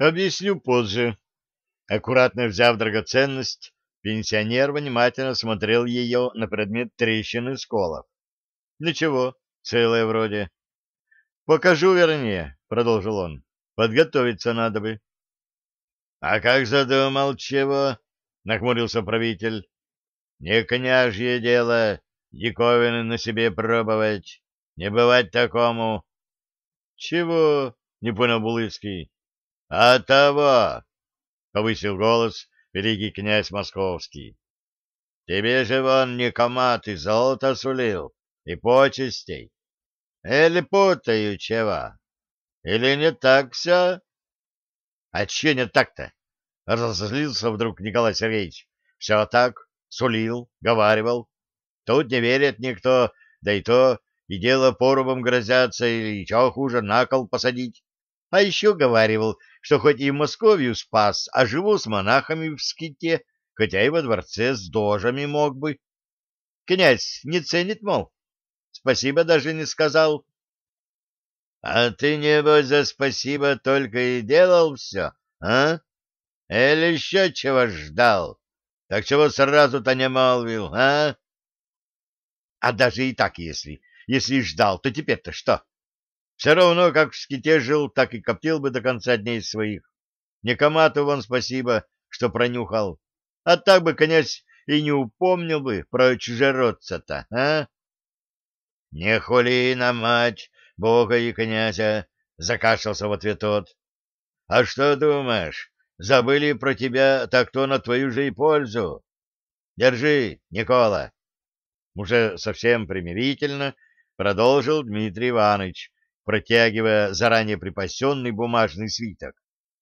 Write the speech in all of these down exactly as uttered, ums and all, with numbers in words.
Объясню позже. Аккуратно взяв драгоценность, пенсионер внимательно смотрел ее на предмет трещин и сколов. Ничего, целое вроде. Покажу вернее, продолжил он. Подготовиться надо бы. А как задумал чего? Нахмурился правитель. Не княжье дело диковины на себе пробовать. Не бывать такому. Чего? Не понял Булыцкий. А того, повысил голос великий князь Московский. Тебе же вон никомат и золото сулил, и почестей. Или путаю чего? Или не так все? А че не так-то? Разозлился вдруг Николай Сергеевич. Все так, сулил, говаривал. Тут не верит никто, да и то, и дело порубом грозятся, или еще хуже, на кол посадить. А еще говаривал, что хоть и в Московию спас, а живу с монахами в ските, хотя и во дворце с дожами мог бы. Князь не ценит, мол. Спасибо даже не сказал. — А ты, небось, за спасибо только и делал все, а? Или еще чего ждал? Так чего сразу-то не молвил, а? — А даже и так, если, если ждал, то теперь-то что? Все равно, как в ските жил, так и коптил бы до конца дней своих. Никомату вон спасибо, что пронюхал. А так бы, князь, и не упомнил бы про чужеродца-то, а? — Не хули на мать бога и князя, — закашлялся в ответ тот. — А что думаешь, забыли про тебя, так то на твою же и пользу. Держи, Никола. Уже совсем примирительно продолжил Дмитрий Иванович, протягивая заранее припасенный бумажный свиток.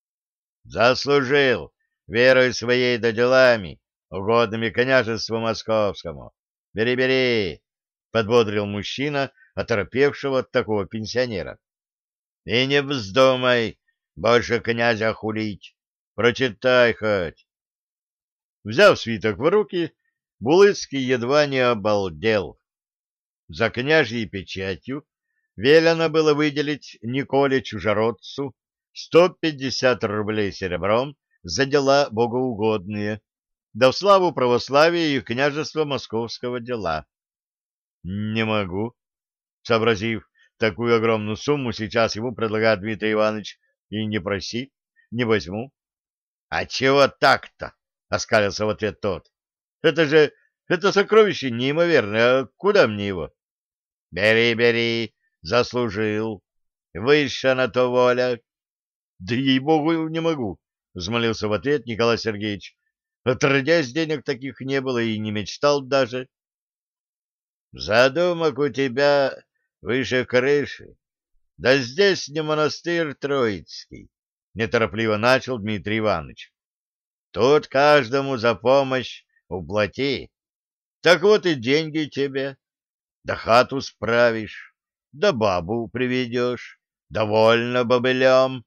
Заслужил верой своей да делами, угодными княжеству московскому. Бери, бери, — подбодрил мужчина, оторопевшего от такого пенсионера. — И не вздумай больше князя хулить. Прочитай хоть. Взяв свиток в руки, Булыцкий едва не обалдел. За княжьей печатью велено было выделить Николе Чужеродцу сто пятьдесят рублей серебром за дела богоугодные, да в славу православия и княжества московского дела. Не могу, сообразив такую огромную сумму, сейчас ему предлагает Дмитрий Иванович, и не проси, не возьму. — А чего так-то? — оскалился в ответ тот. — Это же, это сокровище неимоверное, а куда мне его? — Бери, бери, заслужил. Выше на то воля. — Да ей-богу не могу, — взмолился в ответ Николай Сергеевич. — Отродясь, денег таких не было и не мечтал даже. — Задумок у тебя выше крыши. Да здесь не монастырь Троицкий, — неторопливо начал Дмитрий Иванович. — Тут каждому за помощь уплати. Так вот и деньги тебе. Да хату справишь, да бабу приведешь. Довольно бобылем.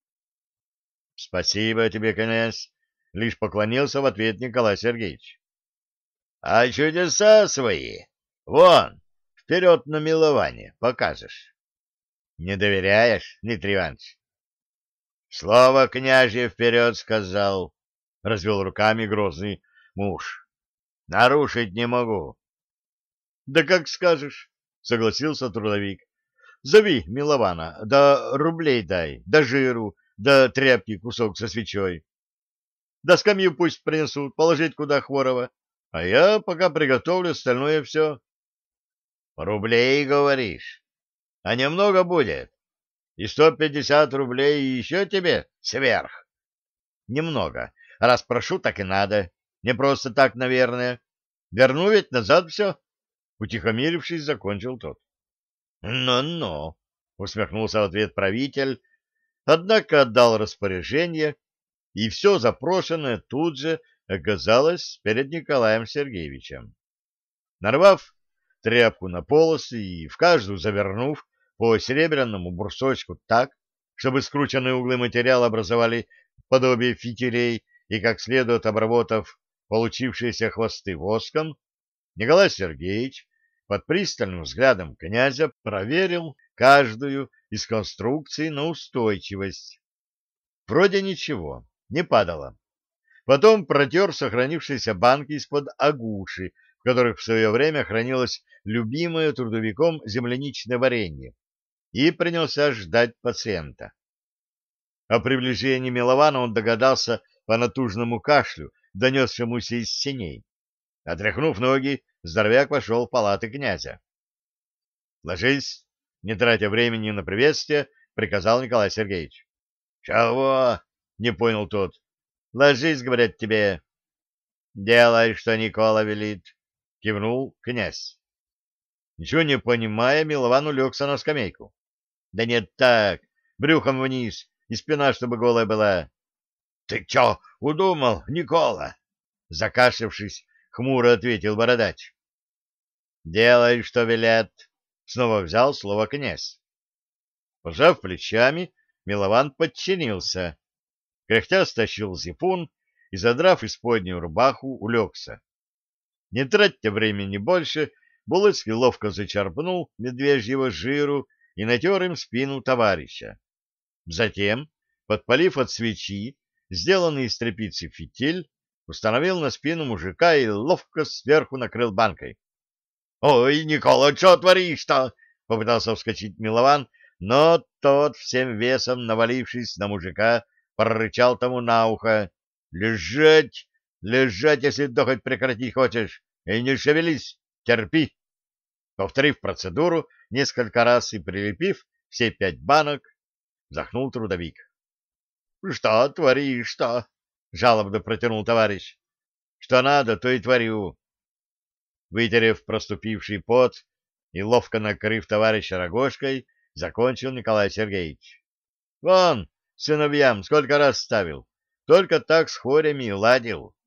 — Спасибо тебе, князь, — лишь поклонился в ответ Николай Сергеевич. — А чудеса свои вон, вперед на милование покажешь. — Не доверяешь, Дмитрий Иванович? — Слово княжье вперед сказал, — развел руками грозный муж. — Нарушить не могу. — Да как скажешь, — согласился трудовик. — Зови Милована, да рублей дай, да жиру, да тряпки кусок со свечой. Да скамью пусть принесут, положить куда хворого, а я пока приготовлю остальное все. — Рублей, говоришь? А немного будет? И сто пятьдесят рублей еще тебе сверх? — Немного. Раз прошу, так и надо. Не просто так, наверное. Верну ведь назад все. Утихомирившись, закончил тот. «Ну-ну», — усмехнулся в ответ правитель, однако отдал распоряжение, и все запрошенное тут же оказалось перед Николаем Сергеевичем. Нарвав тряпку на полосы и в каждую завернув по серебряному брусочку так, чтобы скрученные углы материала образовали подобие фитилей и как следует обработав получившиеся хвосты воском, Николай Сергеевич под пристальным взглядом князя проверил каждую из конструкций на устойчивость. Вроде ничего, не падало. Потом протер сохранившиеся банки из-под агуши, в которых в свое время хранилось любимое трудовиком земляничное варенье, и принялся ждать пациента. О приближении Милована он догадался по натужному кашлю, донесшемуся из сеней. Отряхнув ноги, здоровяк вошел в палаты князя. — Ложись, не тратя времени на приветствие, приказал Николай Сергеевич. — Чего? — не понял тот. — Ложись, говорят тебе. — Делай, что Никола велит, — кивнул князь. Ничего не понимая, Милован улегся на скамейку. — Да нет так, брюхом вниз, и спина, чтобы голая была. — Ты чё, удумал, Никола? — закашлявшись, хмуро ответил бородач. — Делай, что велят, — снова взял слово князь. Пожав плечами, Милован подчинился. Кряхтя стащил зипун и, задрав исподнюю рубаху, улегся. Не тратя времени больше, Булыцкий ловко зачерпнул медвежьего жиру и натер им спину товарища. Затем, подпалив от свечи, сделанный из тряпицы фитиль, установил на спину мужика и ловко сверху накрыл банкой. — Ой, Никола, что творишь-то? — попытался вскочить Милован, но тот, всем весом навалившись на мужика, прорычал тому на ухо: — Лежать! Лежать, если дохоть прекратить хочешь! И не шевелись! Терпи! Повторив процедуру несколько раз и прилепив все пять банок, вздохнул трудовик. — Что творишь-то? — жалобно протянул товарищ. — Что надо, то и творю. Вытерев проступивший пот и ловко накрыв товарища рогожкой, закончил Николай Сергеевич. — Вон, сыновьям сколько раз ставил, только так с хорями ладил.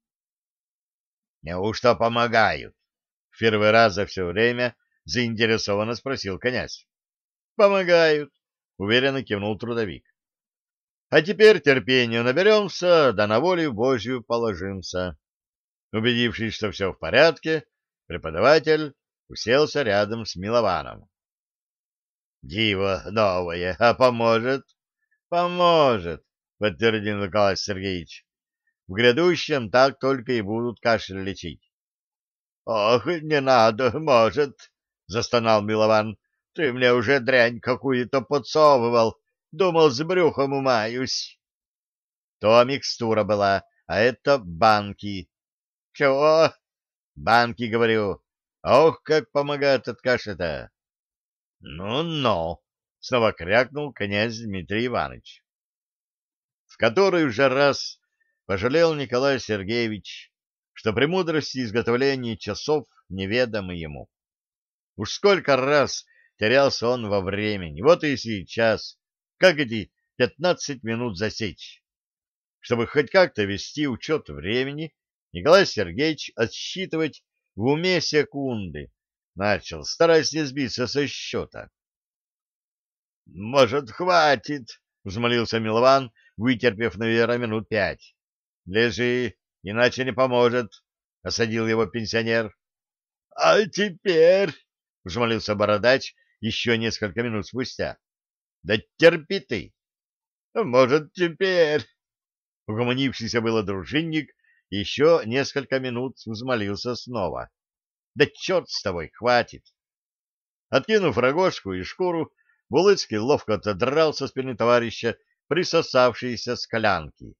— Неужто помогают? — в первый раз за все время заинтересованно спросил князь. — Помогают, — уверенно кивнул трудовик. — А теперь терпению наберемся, да на волю Божью положимся. Убедившись, что все в порядке, преподаватель уселся рядом с Милованом. — Диво новое, а поможет? — Поможет, — подтвердил Николай Сергеевич. — В грядущем так только и будут кашель лечить. — Ох, не надо, может, — застонал Милован. — Ты мне уже дрянь какую-то подсовывал. Думал, с брюхом умаюсь. — То микстура была, а это банки. — Чего? — Банки, говорю. Ох, как помогает от кашля-то. — Ну-ну, — снова крякнул князь Дмитрий Иванович. В который уже раз пожалел Николай Сергеевич, что премудрости изготовления часов неведомы ему. Уж сколько раз терялся он во времени, вот и сейчас, как эти пятнадцать минут засечь. Чтобы хоть как-то вести учет времени, Николай Сергеевич отсчитывать в уме секунды начал, стараясь не сбиться со счета. — Может, хватит, — взмолился Милован, вытерпев, наверное, минут пять. — Лежи, иначе не поможет, — осадил его пенсионер. — А теперь, — взмолился бородач еще несколько минут спустя. — Да терпи ты. — Может, теперь. Угомонившийся было дружинник еще несколько минут взмолился снова. — Да черт с тобой, хватит. Откинув рогожку и шкуру, Булыцкий ловко отодрал со спины товарища присосавшиеся склянки.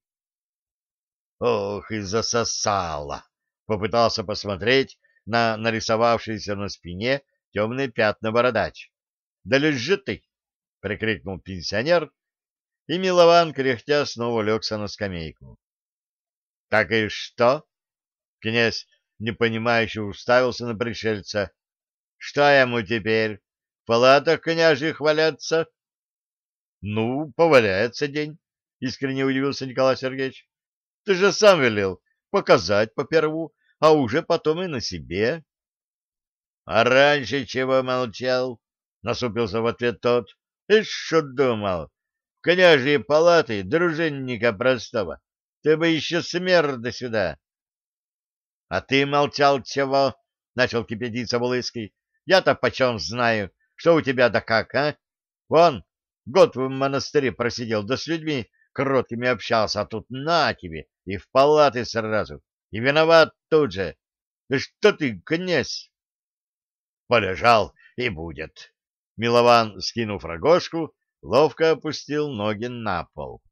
— Ох, и засосало! — попытался посмотреть на нарисовавшиеся на спине темные пятна бородач. — Да лежи ты! — прикрикнул пенсионер, и Милован, кряхтя, снова легся на скамейку. — Так и что? — князь непонимающе уставился на пришельца. — Что ему теперь? В палатах княжьих валяться? — Ну, поваляется день, — искренне удивился Николай Сергеевич. — Ты же сам велел показать поперву, а уже потом и на себе. — А раньше чего молчал? — насупился в ответ тот. — И что думал? В княжьи палаты дружинника простого. Ты бы еще смерда сюда. — А ты молчал чего? — начал кипятиться Булыцкий. — Я-то почем знаю, что у тебя да как, а? Вон, год в монастыре просидел, да с людьми кроткими общался, а тут на тебе, и в палаты сразу, и виноват тут же. Да что ты, князь? Полежал и будет. Милован, скинув рогожку, ловко опустил ноги на пол.